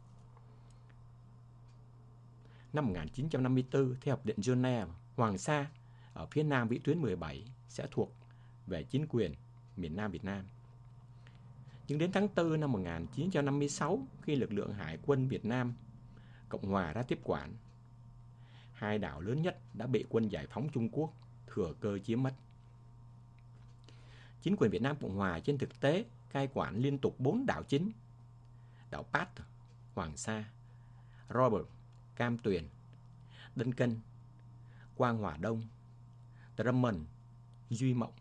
Năm 1954, theo Hiệp định Geneva, Hoàng Sa ở phía nam vĩ tuyến 17 sẽ thuộc về chính quyền miền Nam Việt Nam. Nhưng đến tháng 4 năm 1956, khi lực lượng Hải quân Việt Nam Cộng Hòa ra tiếp quản, hai đảo lớn nhất đã bị quân giải phóng Trung Quốc thừa cơ chiếm mất. Chính quyền Việt Nam Cộng Hòa trên thực tế cai quản liên tục 4 đảo chính đảo Pat, Hoàng Sa, Robert, Cam Tuyền, Duncan, Quang Hòa Đông, Drummond, Duy Mộng.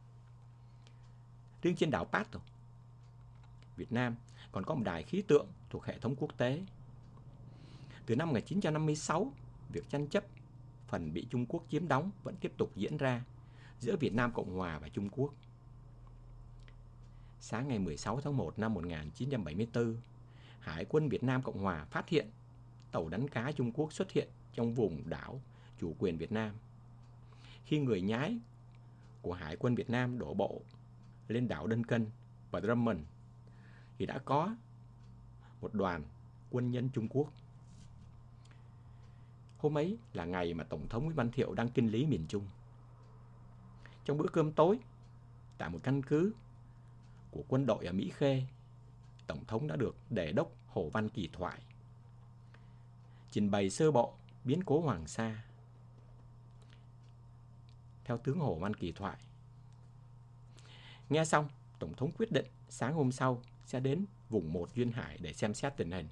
Riêng trên đảo Pat, Việt Nam còn có một đài khí tượng thuộc hệ thống quốc tế. Từ năm 1956, việc tranh chấp phần bị Trung Quốc chiếm đóng vẫn tiếp tục diễn ra giữa Việt Nam Cộng Hòa và Trung Quốc. Sáng ngày 16 tháng 1 năm 1974, Hải quân Việt Nam Cộng Hòa phát hiện tàu đánh cá Trung Quốc xuất hiện trong vùng đảo chủ quyền Việt Nam. Khi người nhái của Hải quân Việt Nam đổ bộ lên đảo Duncan và Drummond thì đã có một đoàn quân nhân Trung Quốc. Hôm ấy là ngày mà Tổng thống Nguyễn Văn Thiệu đang kinh lý miền Trung. Trong bữa cơm tối, tại một căn cứ của quân đội ở Mỹ Khê, Tổng thống đã được Đề đốc Hồ Văn Kỳ thoại trình bày sơ bộ biến cố Hoàng Sa. Theo tướng Hồ Văn Kỳ thoại, nghe xong, Tổng thống quyết định sáng hôm sau sẽ đến vùng 1 duyên hải để xem xét tình hình.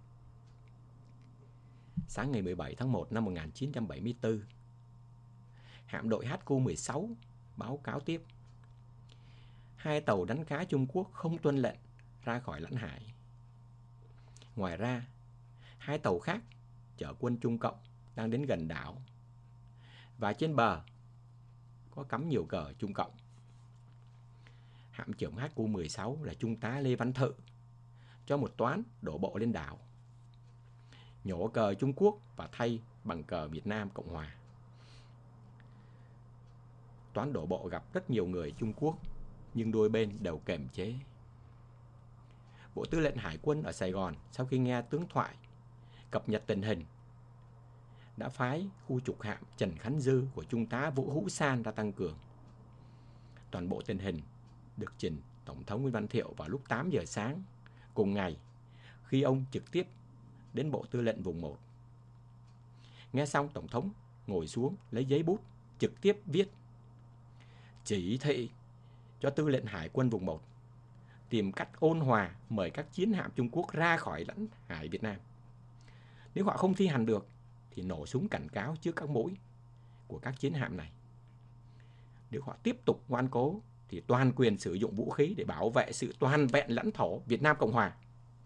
Sáng ngày 17 tháng 1 năm 1974, hạm đội HQ-16 báo cáo tiếp 2 tàu đánh cá Trung Quốc không tuân lệnh ra khỏi lãnh hải. Ngoài ra, 2 tàu khác chở quân Trung Cộng đang đến gần đảo và trên bờ có cắm nhiều cờ Trung Cộng. Hạm trưởng HQ-16 là Trung tá Lê Văn Thự cho một toán đổ bộ lên đảo, nhổ cờ Trung Quốc và thay bằng cờ Việt Nam Cộng Hòa. Toán đổ bộ gặp rất nhiều người Trung Quốc, nhưng đôi bên đều kềm chế. Bộ Tư lệnh Hải quân ở Sài Gòn sau khi nghe tướng thoại cập nhật tình hình đã phái khu trục hạm Trần Khánh Dư của Trung tá Vũ Hữu San ra tăng cường. Toàn bộ tình hình được trình Tổng thống Nguyễn Văn Thiệu vào lúc 8 giờ sáng cùng ngày, khi ông trực tiếp đến Bộ Tư lệnh vùng 1. Nghe xong, Tổng thống ngồi xuống lấy giấy bút trực tiếp viết chỉ thị cho Tư lệnh Hải quân vùng 1 tìm cách ôn hòa mời các chiến hạm Trung Quốc ra khỏi lãnh hải Việt Nam. Nếu họ không thi hành được thì nổ súng cảnh cáo trước các mũi của các chiến hạm này. Nếu họ tiếp tục ngoan cố thì toàn quyền sử dụng vũ khí để bảo vệ sự toàn vẹn lãnh thổ Việt Nam Cộng Hòa.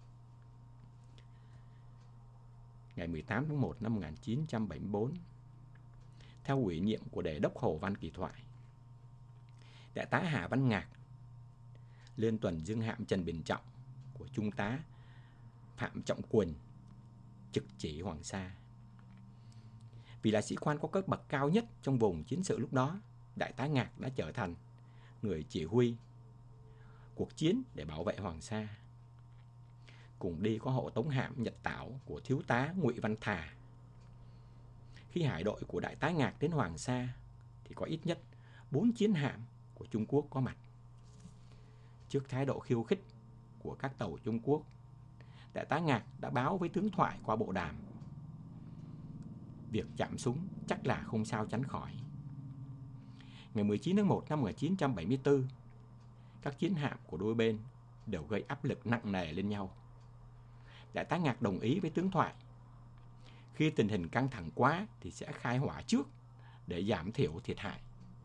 Ngày 18 tháng 1 năm 1974, theo ủy nhiệm của Đề đốc Hồ Văn Kỳ thoại, Đại tá Hà Văn Ngạc lên tuần dương hạm Trần Bình Trọng của Trung tá Phạm Trọng Quỳnh trực chỉ Hoàng Sa. Vì là sĩ quan có cấp bậc cao nhất trong vùng chiến sự lúc đó, Đại tá Ngạc đã trở thành người chỉ huy cuộc chiến để bảo vệ Hoàng Sa. Cùng đi có hộ tống hạm Nhật Tảo của thiếu tá Ngụy Văn Thà. Khi hải đội của Đại tá Ngạc đến Hoàng Sa thì có ít nhất 4 chiến hạm của Trung Quốc có mặt. Trước thái độ khiêu khích của các tàu Trung Quốc, Đại tá Ngạc đã báo với tướng thoại qua bộ đàm việc chạm súng chắc là không sao tránh khỏi. Ngày 19 tháng 1 năm 1974, các chiến hạm của đôi bên đều gây áp lực nặng nề lên nhau. Đại tá Ngạc đồng ý với tướng thoại, khi tình hình căng thẳng quá thì sẽ khai hỏa trước để giảm thiểu thiệt hại.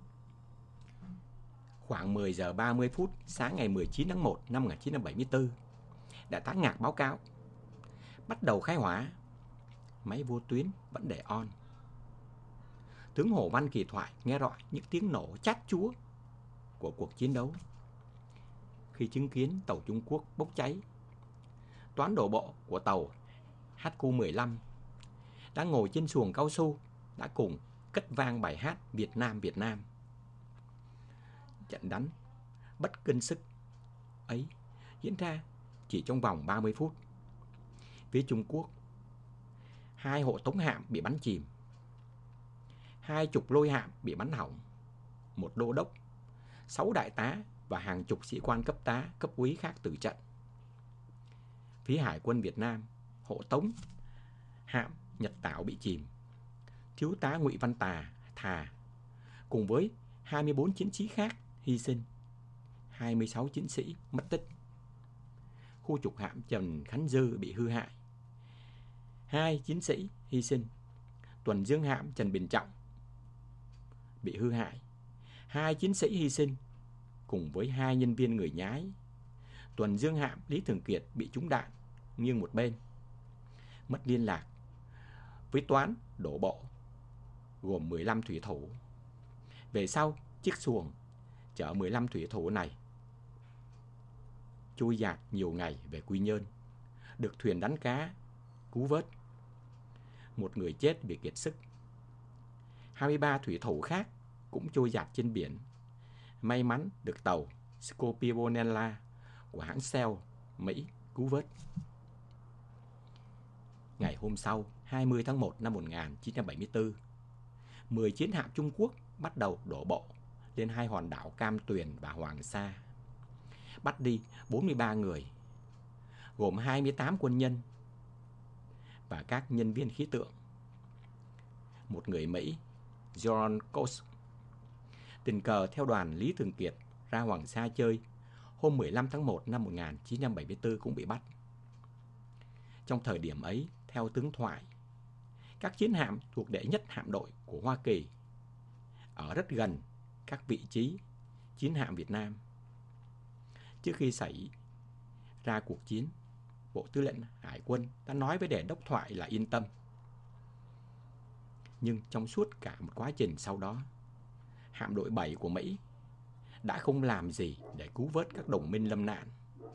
Khoảng 10 giờ 30 phút sáng ngày 19 tháng 1 năm 1974, Đại tá Ngạc báo cáo bắt đầu khai hỏa, máy vô tuyến vẫn để on. Tướng Hồ Văn Kỳ thoại nghe rõ những tiếng nổ chát chúa của cuộc chiến đấu. Khi chứng kiến tàu Trung Quốc bốc cháy, toán đổ bộ của tàu HQ-15 đang ngồi trên xuồng cao su đã cùng cất vang bài hát Việt Nam Việt Nam. Trận đánh bất cân sức ấy diễn ra chỉ trong vòng 30 phút. Phía Trung Quốc, 2 hộ tống hạm bị bắn chìm, 20 lôi hạm bị bắn hỏng, 1 đô đốc, 6 đại tá và hàng chục sĩ quan cấp tá, cấp úy khác tử trận. Phía Hải quân Việt Nam, hộ tống hạm Nhật Tảo bị chìm, thiếu tá Ngụy Văn Thà cùng với 24 chiến sĩ khác hy sinh, 26 chiến sĩ mất tích. khu trục hạm Trần Khánh Dư bị hư hại. 2 chiến sĩ hy sinh. Tuần dương hạm Trần Bình Trọng bị hư hại. 2 chiến sĩ hy sinh cùng với 2 nhân viên người nhái. Tuần dương hạm Lý Thường Kiệt bị trúng đạn nghiêng một bên, mất liên lạc với toán đổ bộ gồm 15 thủy thủ. Về sau, chiếc xuồng chở 15 thủy thủ này trôi dạt nhiều ngày về Quy Nhơn, được thuyền đánh cá cứu vớt. Một người chết vì kiệt sức. 23 thủy thủ khác cũng trôi dạt trên biển, may mắn được tàu Scopionella của hãng Shell Mỹ cứu vớt. Ngày hôm sau, 20 tháng 1 năm 1974, 10 chiến hạm Trung Quốc bắt đầu đổ bộ lên 2 hòn đảo Cam Tuyền và Hoàng Sa, bắt đi 43 người, gồm 28 quân nhân và các nhân viên khí tượng. Một người Mỹ, John Coase, tình cờ theo đoàn Lý Thường Kiệt ra Hoàng Sa chơi hôm 15 tháng 1 năm 1974 cũng bị bắt. Trong thời điểm ấy, theo tướng thoại, các chiến hạm thuộc đệ nhất hạm đội của Hoa Kỳ ở rất gần các vị trí chiến hạm Việt Nam. Trước khi xảy ra cuộc chiến, Bộ Tư lệnh Hải quân đã nói với Đề đốc Thoại là yên tâm. Nhưng trong suốt cả một quá trình sau đó, hạm đội 7 của Mỹ đã không làm gì để cứu vớt các đồng minh lâm nạn.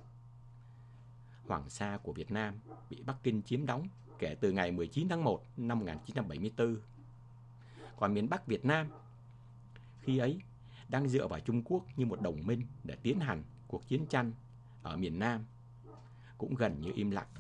Hoàng Sa của Việt Nam bị Bắc Kinh chiếm đóng kể từ ngày 19 tháng 1 năm 1974. Còn miền Bắc Việt Nam khi ấy đang dựa vào Trung Quốc như một đồng minh để tiến hành cuộc chiến tranh ở miền Nam cũng gần như im lặng.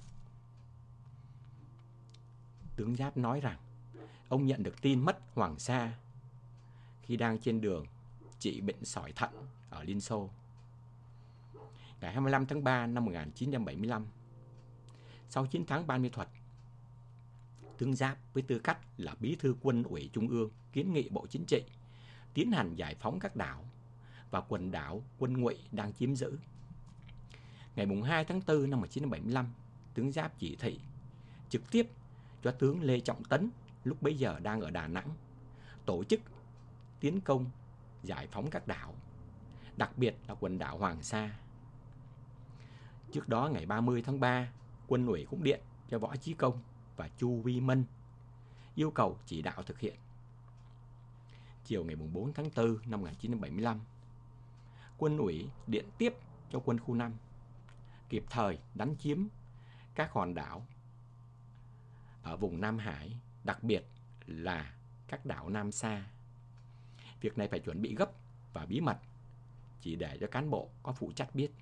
Tướng Giáp nói rằng ông nhận được tin mất Hoàng Sa khi đang trên đường trị bệnh sỏi thận ở Liên Xô. Ngày 25 tháng 3 năm 1975, sau chiến thắng Ban Mỹ Thuật, tướng Giáp với tư cách là Bí thư Quân ủy Trung ương kiến nghị Bộ Chính trị tiến hành giải phóng các đảo và quần đảo Quân Ngụy đang chiếm giữ. Ngày 2 tháng 4 năm 1975, tướng Giáp chỉ thị trực tiếp cho tướng Lê Trọng Tấn lúc bấy giờ đang ở Đà Nẵng tổ chức tiến công giải phóng các đảo, đặc biệt là quần đảo Hoàng Sa. Trước đó ngày 30 tháng 3, Quân ủy cũng điện cho Võ Chí Công và Chu Vi Mân yêu cầu chỉ đạo thực hiện. Chiều ngày 4 tháng 4 năm 1975, Quân ủy điện tiếp cho quân khu 5 kịp thời đánh chiếm các hòn đảo ở vùng Nam Hải, đặc biệt là các đảo Nam Sa. Việc này phải chuẩn bị gấp và bí mật, chỉ để cho cán bộ có phụ trách biết.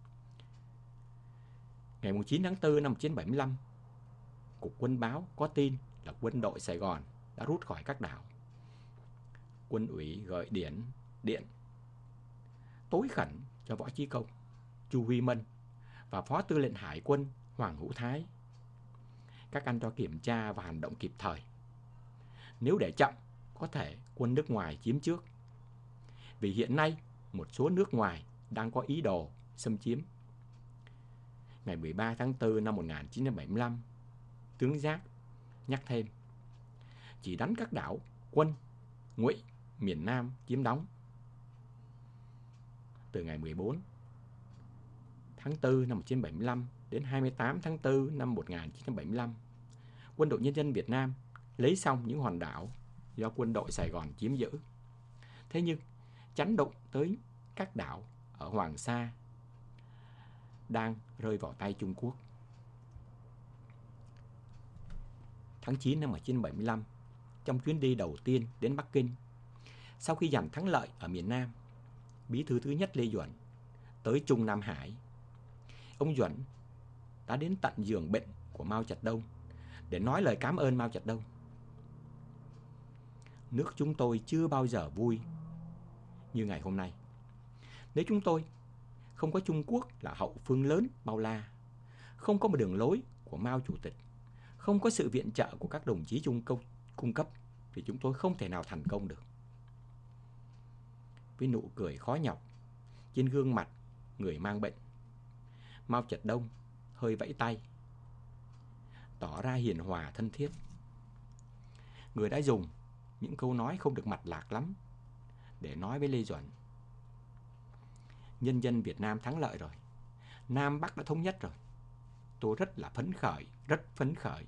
Ngày 9 tháng 4 năm 1975, Cục Quân báo có tin là quân đội Sài Gòn đã rút khỏi các đảo. Quân ủy gửi điện tối khẩn cho Võ Chí Công, Chu Vi Mân và Phó Tư lệnh Hải quân Hoàng Hữu Thái. Các anh cho kiểm tra và hành động kịp thời. Nếu để chậm, có thể quân nước ngoài chiếm trước. Vì hiện nay, một số nước ngoài đang có ý đồ xâm chiếm. Ngày 13 tháng 4 năm 1975, tướng Giáp nhắc thêm, chỉ đánh các đảo Quân, Ngụy, miền Nam chiếm đóng. Từ ngày 14 tháng 4 năm 1975 đến 28 tháng 4 năm 1975, Quân đội Nhân dân Việt Nam lấy xong những hòn đảo do quân đội Sài Gòn chiếm giữ. Thế nhưng, chắn đụng tới các đảo ở Hoàng Sa đang rơi vào tay Trung Quốc. Tháng 9 năm 1975, trong chuyến đi đầu tiên đến Bắc Kinh, sau khi giành thắng lợi ở miền Nam, Bí thư thứ nhất Lê Duẩn tới Trung Nam Hải. Ông Duẩn đã đến tận giường bệnh của Mao Trạch-đông để nói lời cảm ơn Mao Trạch-đông. Nước chúng tôi chưa bao giờ vui như ngày hôm nay. Nếu chúng tôi không có Trung Quốc là hậu phương lớn bao la, không có một đường lối của Mao Chủ tịch, không có sự viện trợ của các đồng chí Trung cung cấp, thì chúng tôi không thể nào thành công được. Với nụ cười khó nhọc trên gương mặt người mang bệnh, Mao Trạch Đông hơi vẫy tay, tỏ ra hiền hòa thân thiết. Người đã dùng những câu nói không được mạch lạc lắm để nói với Lê Duẩn. Nhân dân Việt Nam thắng lợi rồi, Nam Bắc đã thống nhất rồi. Tôi rất là phấn khởi, rất phấn khởi.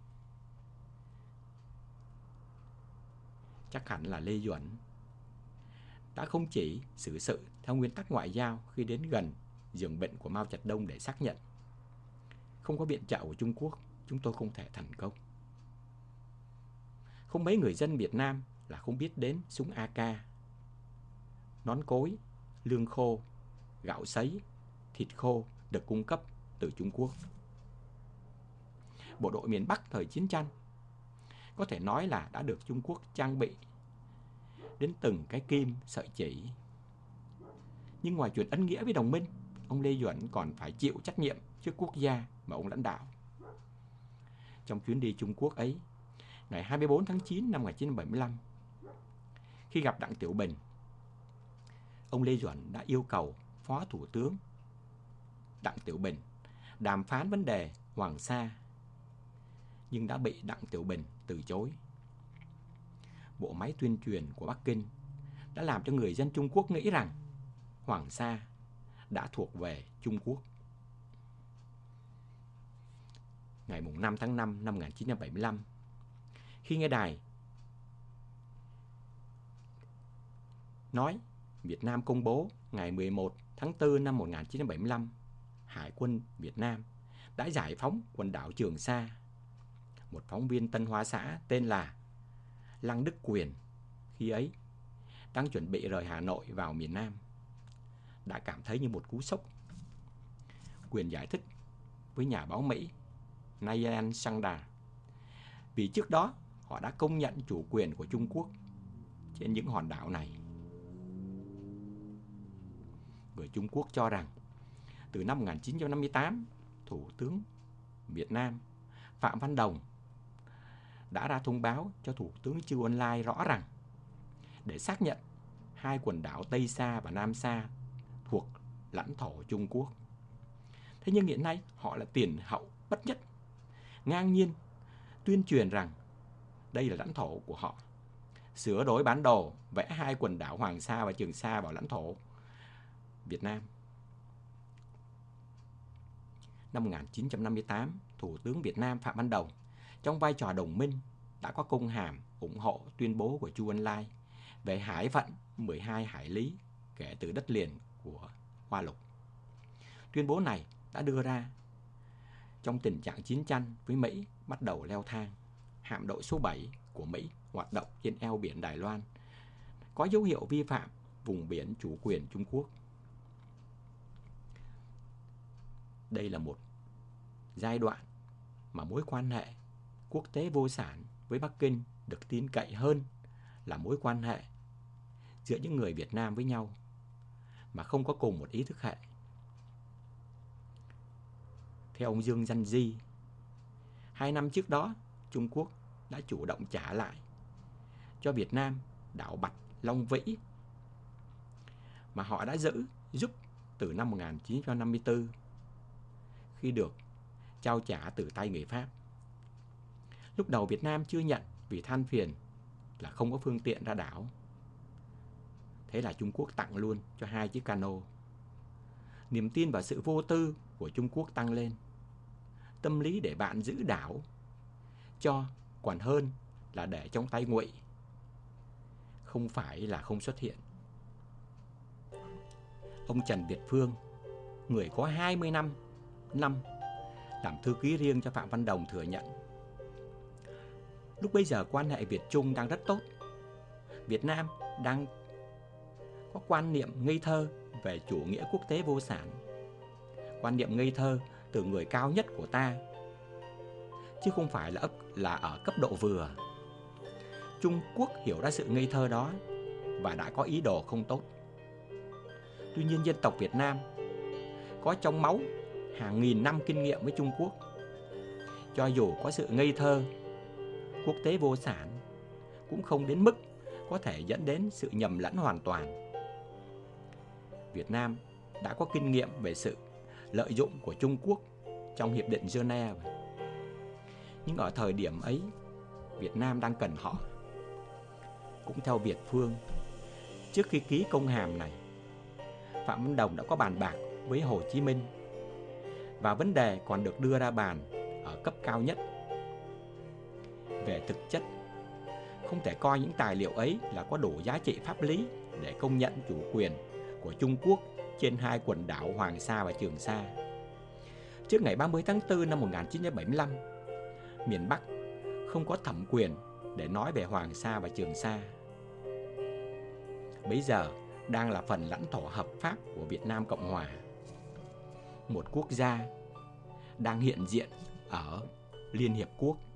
Chắc hẳn là Lê Duẩn đã không chỉ xử sự theo nguyên tắc ngoại giao khi đến gần giường bệnh của Mao Trạch Đông để xác nhận không có viện trợ của Trung Quốc, chúng tôi không thể thành công. Không mấy người dân Việt Nam là không biết đến súng AK, nón cối, lương khô, gạo sấy, thịt khô được cung cấp từ Trung Quốc. Bộ đội miền Bắc thời chiến tranh có thể nói là đã được Trung Quốc trang bị đến từng cái kim sợi chỉ. Nhưng ngoài chuyện ân nghĩa với đồng minh, ông Lê Duẩn còn phải chịu trách nhiệm trước quốc gia mà ông lãnh đạo. Trong chuyến đi Trung Quốc ấy, ngày 24 tháng 9 năm 1975, khi gặp Đặng Tiểu Bình, ông Lê Duẩn đã yêu cầu Phó Thủ tướng Đặng Tiểu Bình đàm phán vấn đề Hoàng Sa, nhưng đã bị Đặng Tiểu Bình từ chối. Bộ máy tuyên truyền của Bắc Kinh đã làm cho người dân Trung Quốc nghĩ rằng Hoàng Sa đã thuộc về Trung Quốc. Ngày 5 tháng 5 năm 1975, khi nghe đài nói Việt Nam công bố ngày 11 tháng 4 năm 1975, Hải quân Việt Nam đã giải phóng quần đảo Trường Sa, một phóng viên Tân Hoa Xã tên là Lăng Đức Quyền khi ấy đang chuẩn bị rời Hà Nội vào miền Nam đã cảm thấy như một cú sốc. Quyền giải thích với nhà báo Mỹ Nayan Sangda vì trước đó họ đã công nhận chủ quyền của Trung Quốc trên những hòn đảo này. Người Trung Quốc cho rằng từ năm 1958, Thủ tướng Việt Nam Phạm Văn Đồng đã ra thông báo cho Thủ tướng Chu Ân Lai rõ rằng để xác nhận hai quần đảo Tây Sa và Nam Sa thuộc lãnh thổ Trung Quốc. Thế nhưng hiện nay họ là tiền hậu bất nhất, ngang nhiên tuyên truyền rằng đây là lãnh thổ của họ, sửa đổi bản đồ vẽ hai quần đảo Hoàng Sa và Trường Sa vào lãnh thổ Việt Nam. Năm 1958, Thủ tướng Việt Nam Phạm Văn Đồng trong vai trò đồng minh đã có công hàm ủng hộ tuyên bố của Chu Ân Lai về hải phận 12 hải lý kể từ đất liền của Hoa Lục. Tuyên bố này đã đưa ra trong tình trạng chiến tranh với Mỹ bắt đầu leo thang. Hạm đội số 7 của Mỹ hoạt động trên eo biển Đài Loan có dấu hiệu vi phạm vùng biển chủ quyền Trung Quốc. Đây là một giai đoạn mà mối quan hệ quốc tế vô sản với Bắc Kinh được tin cậy hơn là mối quan hệ giữa những người Việt Nam với nhau mà không có cùng một ý thức hệ. Theo ông Dương Văn Di, 2 năm trước đó, Trung Quốc đã chủ động trả lại cho Việt Nam đảo Bạch Long Vĩ mà họ đã giúp từ năm 1954 khi được trao trả từ tay người Pháp. Lúc đầu Việt Nam chưa nhận vì than phiền là không có phương tiện ra đảo. Thế là Trung Quốc tặng luôn cho 2 chiếc cano. Niềm tin vào sự vô tư của Trung Quốc tăng lên. Tâm lý để bạn giữ đảo cho còn hơn là để trong tay Ngụy, không phải là không xuất hiện. Ông Trần Việt Phương, người có 20 năm làm thư ký riêng cho Phạm Văn Đồng thừa nhận lúc bấy giờ quan hệ Việt-Trung đang rất tốt. Việt Nam đang có quan niệm ngây thơ về chủ nghĩa quốc tế vô sản. Quan niệm ngây thơ từ người cao nhất của ta, chứ không phải là ở cấp độ vừa. Trung Quốc hiểu ra sự ngây thơ đó và đã có ý đồ không tốt. Tuy nhiên dân tộc Việt Nam có trong máu hàng nghìn năm kinh nghiệm với Trung Quốc. Cho dù có sự ngây thơ quốc tế vô sản cũng không đến mức có thể dẫn đến sự nhầm lẫn hoàn toàn. Việt Nam đã có kinh nghiệm về sự lợi dụng của Trung Quốc trong Hiệp định Geneva. Nhưng ở thời điểm ấy, Việt Nam đang cần họ. Cũng theo Việt Phương, trước khi ký công hàm này, Phạm Văn Đồng đã có bàn bạc với Hồ Chí Minh và vấn đề còn được đưa ra bàn ở cấp cao nhất. Về thực chất, không thể coi những tài liệu ấy là có đủ giá trị pháp lý để công nhận chủ quyền của Trung Quốc trên hai quần đảo Hoàng Sa và Trường Sa. Trước ngày 30 tháng 4 năm 1975, miền Bắc không có thẩm quyền để nói về Hoàng Sa và Trường Sa. Bấy giờ đang là phần lãnh thổ hợp pháp của Việt Nam Cộng Hòa, một quốc gia đang hiện diện ở Liên Hiệp Quốc.